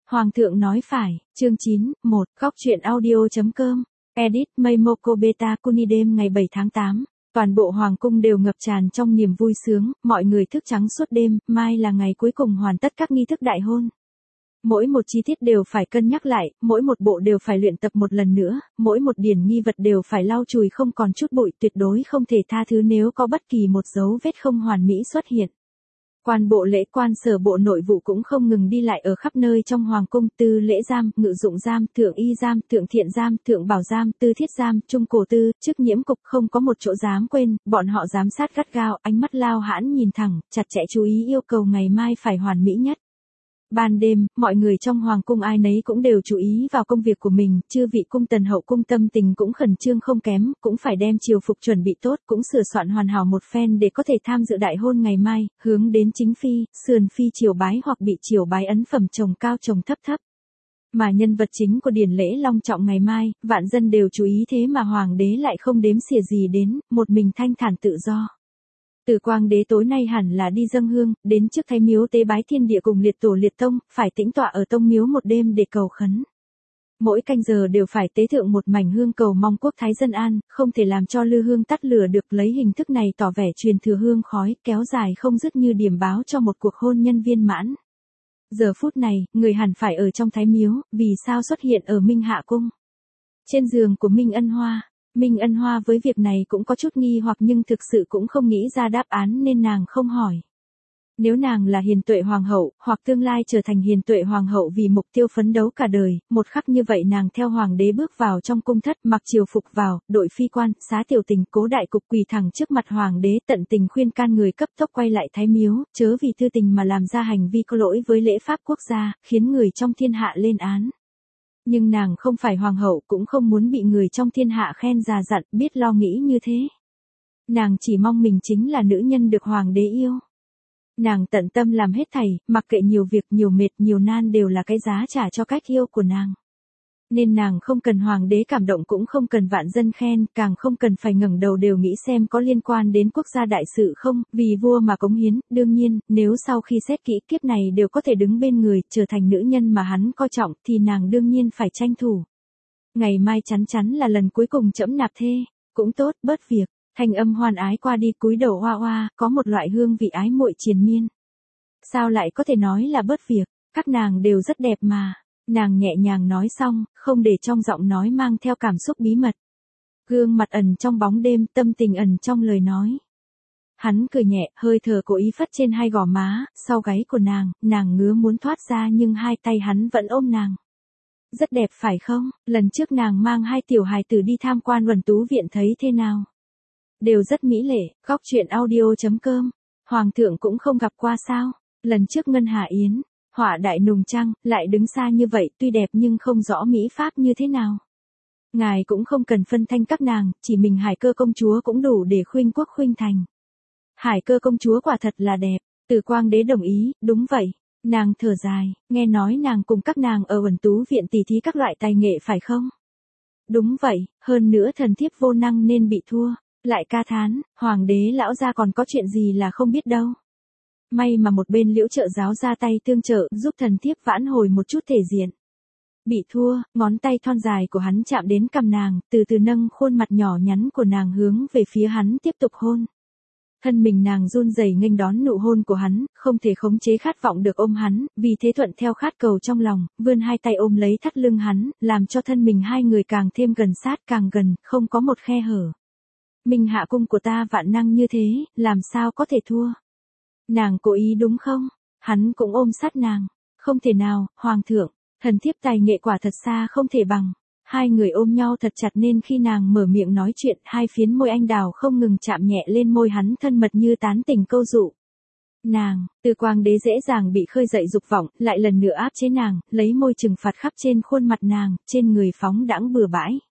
Hoàng thượng nói phải, chương 9, 1, góc truyện audio.com, edit, Meimoko Beta Kunidem ngày 7 tháng 8. Toàn bộ hoàng cung đều ngập tràn trong niềm vui sướng, mọi người thức trắng suốt đêm, mai là ngày cuối cùng hoàn tất các nghi thức đại hôn. Mỗi một chi tiết đều phải cân nhắc lại, mỗi một bộ đều phải luyện tập một lần nữa, mỗi một điển nghi vật đều phải lau chùi không còn chút bụi, tuyệt đối không thể tha thứ nếu có bất kỳ một dấu vết không hoàn mỹ xuất hiện. Quan bộ lễ quan sở bộ nội vụ cũng không ngừng đi lại ở khắp nơi trong hoàng cung, tư lễ giam, ngự dụng giam, thượng y giam, thượng thiện giam, thượng bảo giam, tư thiết giam, trung cổ tư, chức nhiễm cục, không có một chỗ dám quên, bọn họ giám sát gắt gao, ánh mắt lao hãn nhìn thẳng, chặt chẽ chú ý yêu cầu ngày mai phải hoàn mỹ nhất. Ban đêm, mọi người trong hoàng cung ai nấy cũng đều chú ý vào công việc của mình, chư vị cung tần hậu cung tâm tình cũng khẩn trương không kém, cũng phải đem triều phục chuẩn bị tốt, cũng sửa soạn hoàn hảo một phen để có thể tham dự đại hôn ngày mai, hướng đến chính phi, sườn phi triều bái hoặc bị triều bái ấn phẩm chồng cao chồng thấp thấp. Mà nhân vật chính của điển lễ long trọng ngày mai, vạn dân đều chú ý thế mà hoàng đế lại không đếm xỉa gì đến, một mình thanh thản tự do. Từ Quang đế tối nay hẳn là đi dâng hương, đến trước Thái miếu tế bái thiên địa cùng liệt tổ liệt tông, phải tĩnh tọa ở tông miếu một đêm để cầu khấn. Mỗi canh giờ đều phải tế thượng một mảnh hương cầu mong quốc thái dân an, không thể làm cho lư hương tắt lửa được, lấy hình thức này tỏ vẻ truyền thừa hương khói, kéo dài không dứt như điểm báo cho một cuộc hôn nhân viên mãn. Giờ phút này, người hẳn phải ở trong Thái miếu, vì sao xuất hiện ở Minh Hạ cung? Trên giường của Minh Ân Hoa. Minh Ân Hoa với việc này cũng có chút nghi hoặc nhưng thực sự cũng không nghĩ ra đáp án nên nàng không hỏi. Nếu nàng là hiền tuệ hoàng hậu, hoặc tương lai trở thành hiền tuệ hoàng hậu vì mục tiêu phấn đấu cả đời, một khắc như vậy nàng theo hoàng đế bước vào trong cung thất, mặc triều phục vào, đội phi quan, xá tiểu tình, cố đại cục quỳ thẳng trước mặt hoàng đế, tận tình khuyên can người cấp tốc quay lại Thái miếu, chớ vì tư tình mà làm ra hành vi có lỗi với lễ pháp quốc gia, khiến người trong thiên hạ lên án. Nhưng nàng không phải hoàng hậu, cũng không muốn bị người trong thiên hạ khen già dặn, biết lo nghĩ như thế. Nàng chỉ mong mình chính là nữ nhân được hoàng đế yêu. Nàng tận tâm làm hết thảy, mặc kệ nhiều việc, nhiều mệt, nhiều nan đều là cái giá trả cho cách yêu của nàng. Nên nàng không cần hoàng đế cảm động, cũng không cần vạn dân khen, càng không cần phải ngẩng đầu đều nghĩ xem có liên quan đến quốc gia đại sự không, vì vua mà cống hiến. Đương nhiên, nếu sau khi xét kỹ kiếp này đều có thể đứng bên người, trở thành nữ nhân mà hắn coi trọng, thì nàng đương nhiên phải tranh thủ. Ngày mai chắn chắn là lần cuối cùng trẫm nạp thê, cũng tốt, bớt việc. Thanh âm hoan ái qua đi, cúi đầu hoa hoa, có một loại hương vị ái muội triền miên. Sao lại có thể nói là bớt việc, các nàng đều rất đẹp mà. Nàng nhẹ nhàng nói xong, không để trong giọng nói mang theo cảm xúc bí mật. Gương mặt ẩn trong bóng đêm, tâm tình ẩn trong lời nói. Hắn cười nhẹ, hơi thở cố ý phất trên hai gò má, sau gáy của nàng ngứa muốn thoát ra nhưng hai tay hắn vẫn ôm nàng. Rất đẹp phải không? Lần trước nàng mang hai tiểu hài tử đi tham quan Uẩn Tú viện thấy thế nào? Đều rất mỹ lệ, góc truyện audio.com. Hoàng thượng cũng không gặp qua sao? Lần trước Ngân Hà Yến, họa đại nùng trăng, lại đứng xa như vậy, tuy đẹp nhưng không rõ mỹ pháp như thế nào. Ngài cũng không cần phân thanh các nàng, chỉ mình Hải Cơ công chúa cũng đủ để khuynh quốc khuynh thành. Hải Cơ công chúa quả thật là đẹp, Từ Quang đế đồng ý, đúng vậy. Nàng thở dài, nghe nói nàng cùng các nàng ở Uẩn Tú viện tỉ thí các loại tài nghệ phải không? Đúng vậy, hơn nữa thần thiếp vô năng nên bị thua. Lại ca thán, hoàng đế lão gia còn có chuyện gì là không biết đâu. May mà một bên Liễu trợ giáo ra tay tương trợ, giúp thần thiếp vãn hồi một chút thể diện. Bị thua, ngón tay thon dài của hắn chạm đến cằm nàng, từ từ nâng khuôn mặt nhỏ nhắn của nàng hướng về phía hắn tiếp tục hôn. Thân mình nàng run rẩy nghênh đón nụ hôn của hắn, không thể khống chế khát vọng được ôm hắn, vì thế thuận theo khát cầu trong lòng, vươn hai tay ôm lấy thắt lưng hắn, làm cho thân mình hai người càng thêm gần sát, càng gần, không có một khe hở. Minh Hạ cung của ta vạn năng như thế, làm sao có thể thua? Nàng cố ý đúng không? Hắn cũng ôm sát nàng. Không thể nào, hoàng thượng, thần thiếp tài nghệ quả thật xa không thể bằng. Hai người ôm nhau thật chặt nên khi nàng mở miệng nói chuyện, hai phiến môi anh đào không ngừng chạm nhẹ lên môi hắn thân mật như tán tình câu dụ. Nàng, Từ Quang đế dễ dàng bị khơi dậy dục vọng, lại lần nữa áp chế nàng, lấy môi trừng phạt khắp trên khuôn mặt nàng, trên người phóng đãng bừa bãi.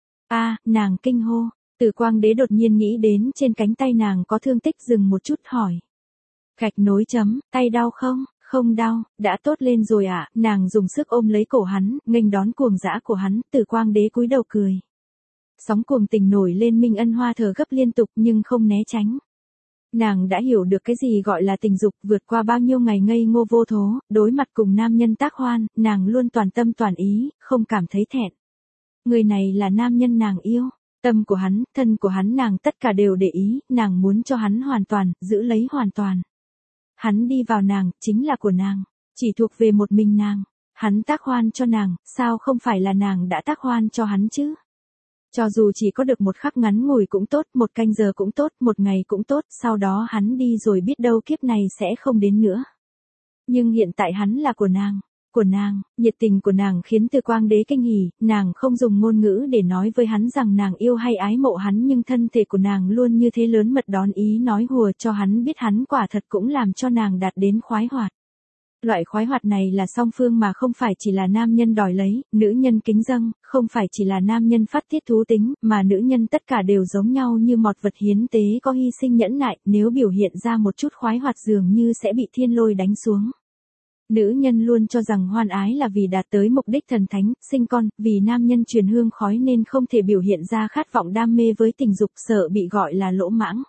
Nàng kinh hô. Từ Quang đế đột nhiên nghĩ đến trên cánh tay nàng có thương tích, dừng một chút hỏi. Gạch nối chấm, tay đau không? Không đau, đã tốt lên rồi ạ. Nàng dùng sức ôm lấy cổ hắn, nghênh đón cuồng dã của hắn. Từ Quang đế cúi đầu cười. Sóng cuồng tình nổi lên, Minh Ân Hoa thở gấp liên tục nhưng không né tránh. Nàng đã hiểu được cái gì gọi là tình dục, vượt qua bao nhiêu ngày ngây ngô vô thố, đối mặt cùng nam nhân tác hoan, nàng luôn toàn tâm toàn ý, không cảm thấy thẹn. Người này là nam nhân nàng yêu, tâm của hắn, thân của hắn nàng tất cả đều để ý, nàng muốn cho hắn hoàn toàn, giữ lấy hoàn toàn. Hắn đi vào nàng, chính là của nàng, chỉ thuộc về một mình nàng. Hắn tác hoan cho nàng, sao không phải là nàng đã tác hoan cho hắn chứ? Cho dù chỉ có được một khắc ngắn ngủi cũng tốt, một canh giờ cũng tốt, một ngày cũng tốt, sau đó hắn đi rồi biết đâu kiếp này sẽ không đến nữa. Nhưng hiện tại hắn là của nàng, nhiệt tình của nàng khiến Từ Quang Đế kinh hỉ, nàng không dùng ngôn ngữ để nói với hắn rằng nàng yêu hay ái mộ hắn, nhưng thân thể của nàng luôn như thế lớn mật đón ý nói hùa cho hắn biết hắn quả thật cũng làm cho nàng đạt đến khoái hoạt. Loại khoái hoạt này là song phương mà không phải chỉ là nam nhân đòi lấy, nữ nhân kính dâng, không phải chỉ là nam nhân phát tiết thú tính, mà nữ nhân tất cả đều giống nhau như một vật hiến tế có hy sinh nhẫn nại, nếu biểu hiện ra một chút khoái hoạt dường như sẽ bị thiên lôi đánh xuống. Nữ nhân luôn cho rằng hoan ái là vì đạt tới mục đích thần thánh, sinh con, vì nam nhân truyền hương khói nên không thể biểu hiện ra khát vọng đam mê với tình dục, sợ bị gọi là lỗ mãng.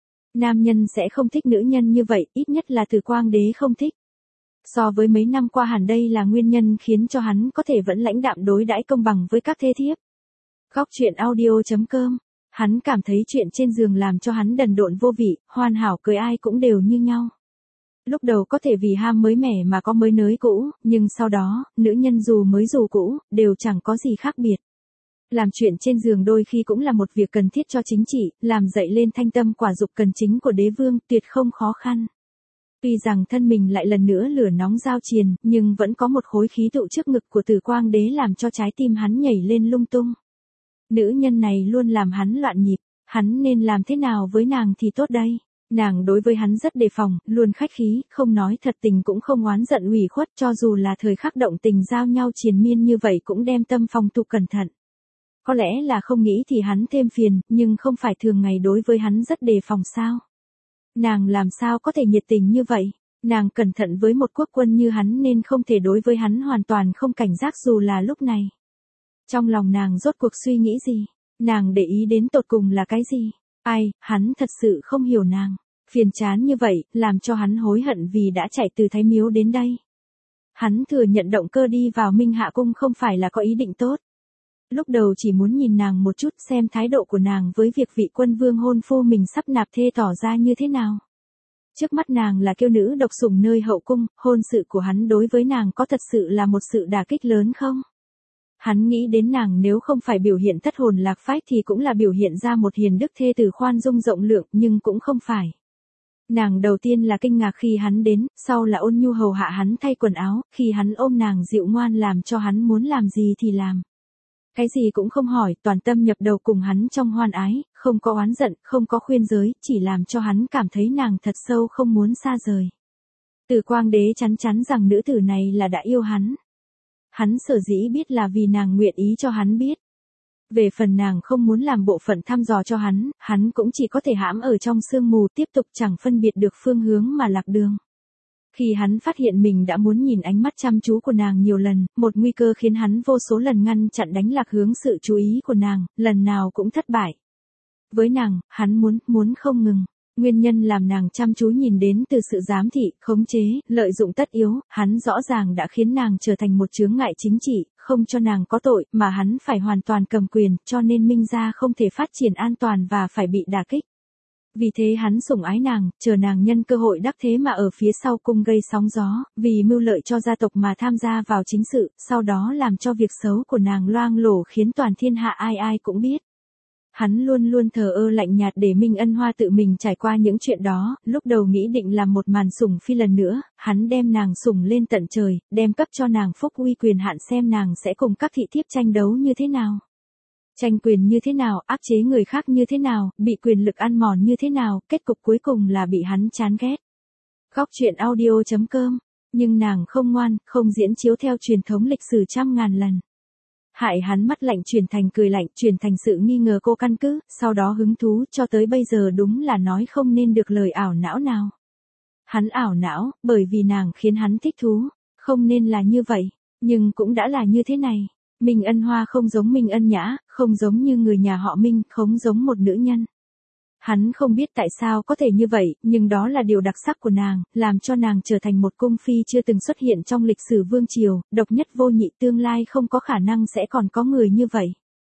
Nam nhân sẽ không thích nữ nhân như vậy, ít nhất là Từ Quang Đế không thích. So với mấy năm qua hẳn đây là nguyên nhân khiến cho hắn có thể vẫn lãnh đạm đối đãi công bằng với các thê thiếp. Góc truyện audio.com. Hắn cảm thấy chuyện trên giường làm cho hắn đần độn vô vị, hoàn hảo cưới ai cũng đều như nhau. Lúc đầu có thể vì ham mới mẻ mà có mới nới cũ, nhưng sau đó, nữ nhân dù mới dù cũ, đều chẳng có gì khác biệt. Làm chuyện trên giường đôi khi cũng là một việc cần thiết cho chính trị, làm dậy lên thanh tâm quả dục cần chính của đế vương, tuyệt không khó khăn. Tuy rằng thân mình lại lần nữa lửa nóng giao triền, nhưng vẫn có một khối khí tụ trước ngực của Từ Quang Đế làm cho trái tim hắn nhảy lên lung tung. Nữ nhân này luôn làm hắn loạn nhịp, hắn nên làm thế nào với nàng thì tốt đây? Nàng đối với hắn rất đề phòng, luôn khách khí, không nói thật tình cũng không oán giận ủy khuất, cho dù là thời khắc động tình giao nhau triền miên như vậy cũng đem tâm phòng tụ cẩn thận. Có lẽ là không nghĩ thì hắn thêm phiền, nhưng không phải thường ngày đối với hắn rất đề phòng sao? Nàng làm sao có thể nhiệt tình như vậy? Nàng cẩn thận với một quốc quân như hắn nên không thể đối với hắn hoàn toàn không cảnh giác dù là lúc này. Trong lòng nàng rốt cuộc suy nghĩ gì? Nàng để ý đến tột cùng là cái gì? Ai, hắn thật sự không hiểu nàng. Phiền chán như vậy, làm cho hắn hối hận vì đã chạy từ Thái Miếu đến đây. Hắn thừa nhận động cơ đi vào Minh Hạ Cung không phải là có ý định tốt. Lúc đầu chỉ muốn nhìn nàng một chút xem thái độ của nàng với việc vị quân vương hôn phu mình sắp nạp thê tỏ ra như thế nào. Trước mắt nàng là kiêu nữ độc sủng nơi hậu cung, hôn sự của hắn đối với nàng có thật sự là một sự đả kích lớn không? Hắn nghĩ đến nàng nếu không phải biểu hiện thất hồn lạc phách thì cũng là biểu hiện ra một hiền đức thê tử khoan dung rộng lượng, nhưng cũng không phải. Nàng đầu tiên là kinh ngạc khi hắn đến, sau là ôn nhu hầu hạ hắn thay quần áo, khi hắn ôm nàng dịu ngoan làm cho hắn muốn làm gì thì làm. Cái gì cũng không hỏi, toàn tâm nhập đầu cùng hắn trong hoan ái, không có oán giận, không có khuyên giới, chỉ làm cho hắn cảm thấy nàng thật sâu không muốn xa rời. Từ Quang Đế chắn chắn rằng nữ tử này là đã yêu hắn. Hắn sở dĩ biết là vì nàng nguyện ý cho hắn biết. Về phần nàng không muốn làm bộ phận thăm dò cho hắn cũng chỉ có thể hãm ở trong sương mù tiếp tục chẳng phân biệt được phương hướng mà lạc đường. Khi hắn phát hiện mình đã muốn nhìn ánh mắt chăm chú của nàng nhiều lần, một nguy cơ khiến hắn vô số lần ngăn chặn đánh lạc hướng sự chú ý của nàng, lần nào cũng thất bại. Với nàng, hắn muốn không ngừng. Nguyên nhân làm nàng chăm chú nhìn đến từ sự giám thị, khống chế, lợi dụng tất yếu, hắn rõ ràng đã khiến nàng trở thành một chướng ngại chính trị, không cho nàng có tội, mà hắn phải hoàn toàn cầm quyền, cho nên Minh gia không thể phát triển an toàn và phải bị đả kích. Vì thế hắn sủng ái nàng, chờ nàng nhân cơ hội đắc thế mà ở phía sau cung gây sóng gió, vì mưu lợi cho gia tộc mà tham gia vào chính sự, sau đó làm cho việc xấu của nàng loang lổ khiến toàn thiên hạ ai ai cũng biết. Hắn luôn luôn thờ ơ lạnh nhạt để Minh Ân Hoa tự mình trải qua những chuyện đó, lúc đầu nghĩ định làm một màn sủng phi lần nữa, hắn đem nàng sủng lên tận trời, đem cấp cho nàng phúc uy quyền hạn xem nàng sẽ cùng các thị thiếp tranh đấu như thế nào. Tranh quyền như thế nào, áp chế người khác như thế nào, bị quyền lực ăn mòn như thế nào, kết cục cuối cùng là bị hắn chán ghét. Góc truyện audio.com. Nhưng nàng không ngoan, không diễn chiếu theo truyền thống lịch sử trăm ngàn lần. Hại hắn mắt lạnh chuyển thành cười lạnh, chuyển thành sự nghi ngờ cô căn cứ, sau đó hứng thú, cho tới bây giờ đúng là nói không nên được lời ảo não nào. Hắn ảo não, bởi vì nàng khiến hắn thích thú, không nên là như vậy, nhưng cũng đã là như thế này. Minh Ân Hoa không giống Minh Ân Nhã, không giống như người nhà họ Minh, không giống một nữ nhân. Hắn không biết tại sao có thể như vậy, nhưng đó là điều đặc sắc của nàng, làm cho nàng trở thành một cung phi chưa từng xuất hiện trong lịch sử vương triều, độc nhất vô nhị, tương lai không có khả năng sẽ còn có người như vậy.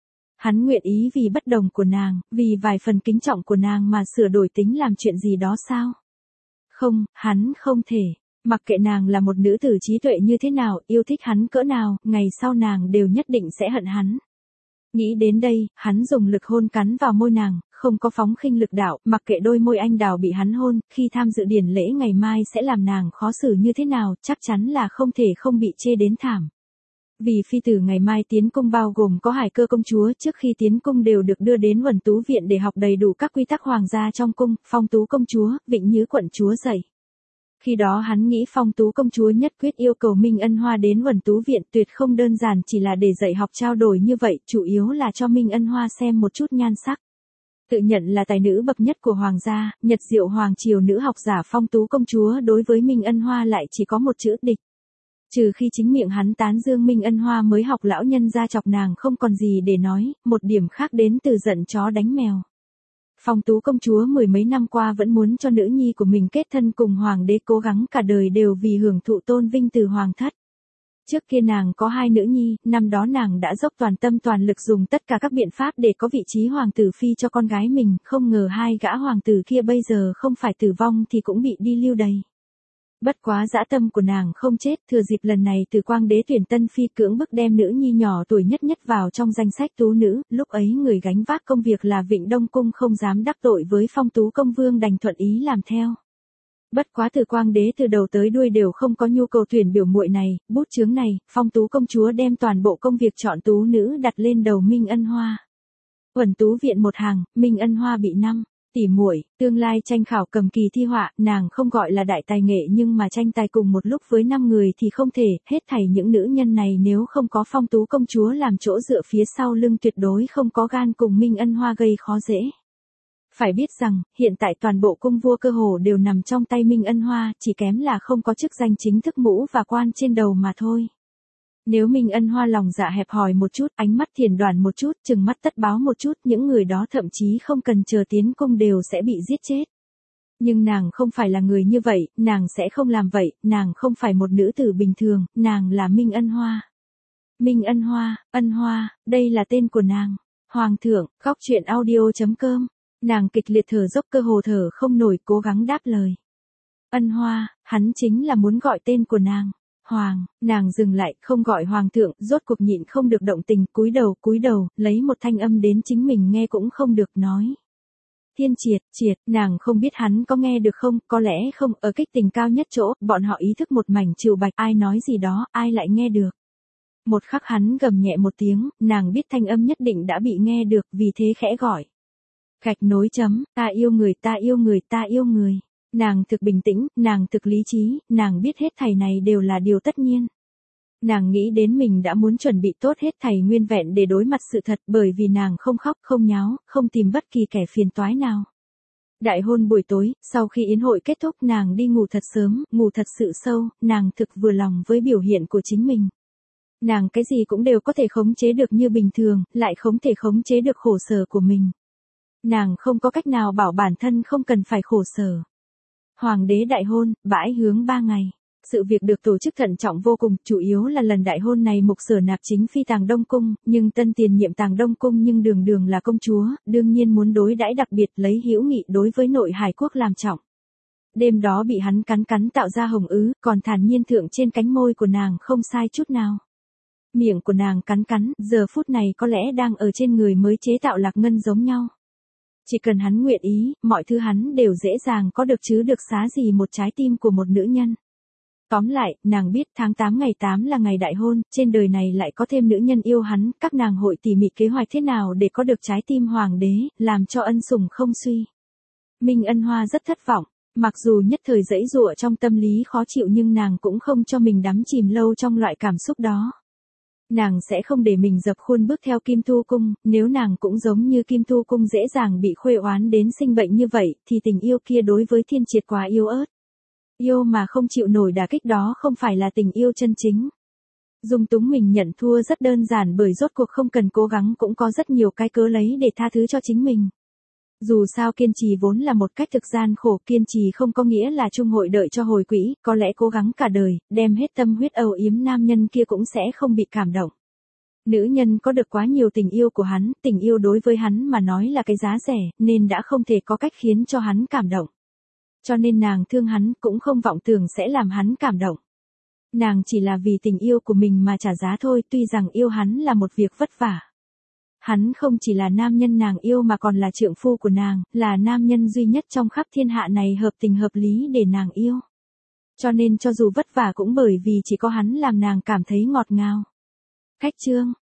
Hắn nguyện ý vì bất đồng của nàng, vì vài phần kính trọng của nàng mà sửa đổi tính làm chuyện gì đó sao? Không, hắn không thể. Mặc kệ nàng là một nữ tử trí tuệ như thế nào, yêu thích hắn cỡ nào, ngày sau nàng đều nhất định sẽ hận hắn. Nghĩ đến đây, hắn dùng lực hôn cắn vào môi nàng, không có phóng khinh lực đạo, mặc kệ đôi môi anh đào bị hắn hôn, khi tham dự điển lễ ngày mai sẽ làm nàng khó xử như thế nào, chắc chắn là không thể không bị chê đến thảm. Vì phi tử ngày mai tiến cung bao gồm có Hải Cơ công chúa, trước khi tiến cung đều được đưa đến Uẩn Tú viện để học đầy đủ các quy tắc hoàng gia trong cung, Phong Tú công chúa, Vĩnh Nhứ quận chúa dạy. Khi đó hắn nghĩ Phong Tú công chúa nhất quyết yêu cầu Minh Ân Hoa đến Uẩn Tú viện, tuyệt không đơn giản chỉ là để dạy học trao đổi như vậy, chủ yếu là cho Minh Ân Hoa xem một chút nhan sắc. Tự nhận là tài nữ bậc nhất của hoàng gia, Nhật Diệu hoàng triều nữ học giả Phong Tú công chúa đối với Minh Ân Hoa lại chỉ có một chữ địch. Trừ khi chính miệng hắn tán dương Minh Ân Hoa mới học lão nhân ra chọc nàng không còn gì để nói, một điểm khác đến từ giận chó đánh mèo. Phong Tú công chúa mười mấy năm qua vẫn muốn cho nữ nhi của mình kết thân cùng hoàng đế, cố gắng cả đời đều vì hưởng thụ tôn vinh từ hoàng thất. Trước kia nàng có hai nữ nhi, năm đó nàng đã dốc toàn tâm toàn lực dùng tất cả các biện pháp để có vị trí hoàng tử phi cho con gái mình, không ngờ hai gã hoàng tử kia bây giờ không phải tử vong thì cũng bị đi lưu đày. Bất quá dã tâm của nàng không chết, thừa dịp lần này Từ Quang đế tuyển tân phi cưỡng bức đem nữ nhi nhỏ tuổi nhất vào trong danh sách tú nữ, lúc ấy người gánh vác công việc là Vịnh Đông cung không dám đắc tội với Phong Tú công vương đành thuận ý làm theo. Bất quá Từ Quang đế từ đầu tới đuôi đều không có nhu cầu tuyển biểu muội này, bút chướng này, Phong Tú công chúa đem toàn bộ công việc chọn tú nữ đặt lên đầu Minh Ân Hoa. Uẩn Tú viện một hàng, Minh Ân Hoa bị 5 tỷ muội, tương lai tranh khảo cầm kỳ thi họa, nàng không gọi là đại tài nghệ nhưng mà tranh tài cùng một lúc với 5 người thì không thể, hết thảy những nữ nhân này nếu không có Phong Tú công chúa làm chỗ dựa phía sau lưng tuyệt đối không có gan cùng Minh Ân Hoa gây khó dễ. Phải biết rằng, hiện tại toàn bộ cung vua cơ hồ đều nằm trong tay Minh Ân Hoa, chỉ kém là không có chức danh chính thức mũ và quan trên đầu mà thôi. Nếu Minh Ân Hoa lòng dạ hẹp hòi một chút, ánh mắt thiền đoản một chút, trừng mắt tất báo một chút, những người đó thậm chí không cần chờ tiến cung đều sẽ bị giết chết. Nhưng nàng không phải là người như vậy, nàng sẽ không làm vậy, nàng không phải một nữ tử bình thường, nàng là Minh Ân Hoa. Minh Ân Hoa, đây là tên của nàng. Hoàng thượng, góc truyện audio.com. Nàng kịch liệt thở dốc cơ hồ thở không nổi, cố gắng đáp lời. Ân Hoa, hắn chính là muốn gọi tên của nàng. Hoàng, nàng dừng lại, không gọi hoàng thượng, rốt cuộc nhịn không được động tình, cúi đầu, lấy một thanh âm đến chính mình nghe cũng không được, nói. Thiên Triệt, nàng không biết hắn có nghe được không, có lẽ không, ở kích tình cao nhất chỗ, bọn họ ý thức một mảnh trừu bạch, ai nói gì đó, ai lại nghe được. Một khắc hắn gầm nhẹ một tiếng, nàng biết thanh âm nhất định đã bị nghe được, vì thế khẽ gọi. Gạch nối chấm, ta yêu người, ta yêu người, ta yêu người. Nàng thực bình tĩnh, nàng thực lý trí, nàng biết hết thảy này đều là điều tất nhiên. Nàng nghĩ đến mình đã muốn chuẩn bị tốt hết thảy nguyên vẹn để đối mặt sự thật, bởi vì nàng không khóc, không nháo, không tìm bất kỳ kẻ phiền toái nào. Đại hôn buổi tối, sau khi yến hội kết thúc nàng đi ngủ thật sớm, ngủ thật sự sâu, nàng thực vừa lòng với biểu hiện của chính mình. Nàng cái gì cũng đều có thể khống chế được như bình thường, lại không thể khống chế được khổ sở của mình. Nàng không có cách nào bảo bản thân không cần phải khổ sở. Hoàng đế đại hôn, bãi hướng 3 ngày. Sự việc được tổ chức thận trọng vô cùng, chủ yếu là lần đại hôn này Mục Sở nạp chính phi Tàng Đông cung, nhưng tân tiền nhiệm Tàng Đông cung nhưng đường là công chúa, đương nhiên muốn đối đãi đặc biệt, lấy hữu nghị đối với nội hải quốc làm trọng. Đêm đó bị hắn cắn tạo ra hồng ứ, còn thản nhiên thượng trên cánh môi của nàng không sai chút nào. Miệng của nàng cắn, giờ phút này có lẽ đang ở trên người mới chế tạo lạc ngân giống nhau. Chỉ cần hắn nguyện ý, mọi thứ hắn đều dễ dàng có được chứ được xá gì một trái tim của một nữ nhân. Tóm lại, nàng biết tháng 8 ngày 8 là ngày đại hôn, trên đời này lại có thêm nữ nhân yêu hắn, các nàng hội tỉ mỉ kế hoạch thế nào để có được trái tim hoàng đế, làm cho ân sủng không suy. Minh Ân Hoa rất thất vọng, mặc dù nhất thời giãy giụa trong tâm lý khó chịu nhưng nàng cũng không cho mình đắm chìm lâu trong loại cảm xúc đó. Nàng sẽ không để mình dập khuôn bước theo Kim Thu Cung, nếu nàng cũng giống như Kim Thu Cung dễ dàng bị khuê oán đến sinh bệnh như vậy, thì tình yêu kia đối với Thiên Triệt quá yếu ớt. Yêu mà không chịu nổi đả kích đó không phải là tình yêu chân chính. Dung túng mình nhận thua rất đơn giản bởi rốt cuộc không cần cố gắng cũng có rất nhiều cái cớ lấy để tha thứ cho chính mình. Dù sao kiên trì vốn là một cách thực gian khổ, kiên trì không có nghĩa là chung hội đợi cho hồi quỹ, có lẽ cố gắng cả đời, đem hết tâm huyết âu yếm nam nhân kia cũng sẽ không bị cảm động. Nữ nhân có được quá nhiều tình yêu của hắn, tình yêu đối với hắn mà nói là cái giá rẻ, nên đã không thể có cách khiến cho hắn cảm động. Cho nên nàng thương hắn, cũng không vọng tưởng sẽ làm hắn cảm động. Nàng chỉ là vì tình yêu của mình mà trả giá thôi, tuy rằng yêu hắn là một việc vất vả. Hắn không chỉ là nam nhân nàng yêu mà còn là trượng phu của nàng, là nam nhân duy nhất trong khắp thiên hạ này hợp tình hợp lý để nàng yêu. Cho nên cho dù vất vả cũng bởi vì chỉ có hắn làm nàng cảm thấy ngọt ngào. Khách chương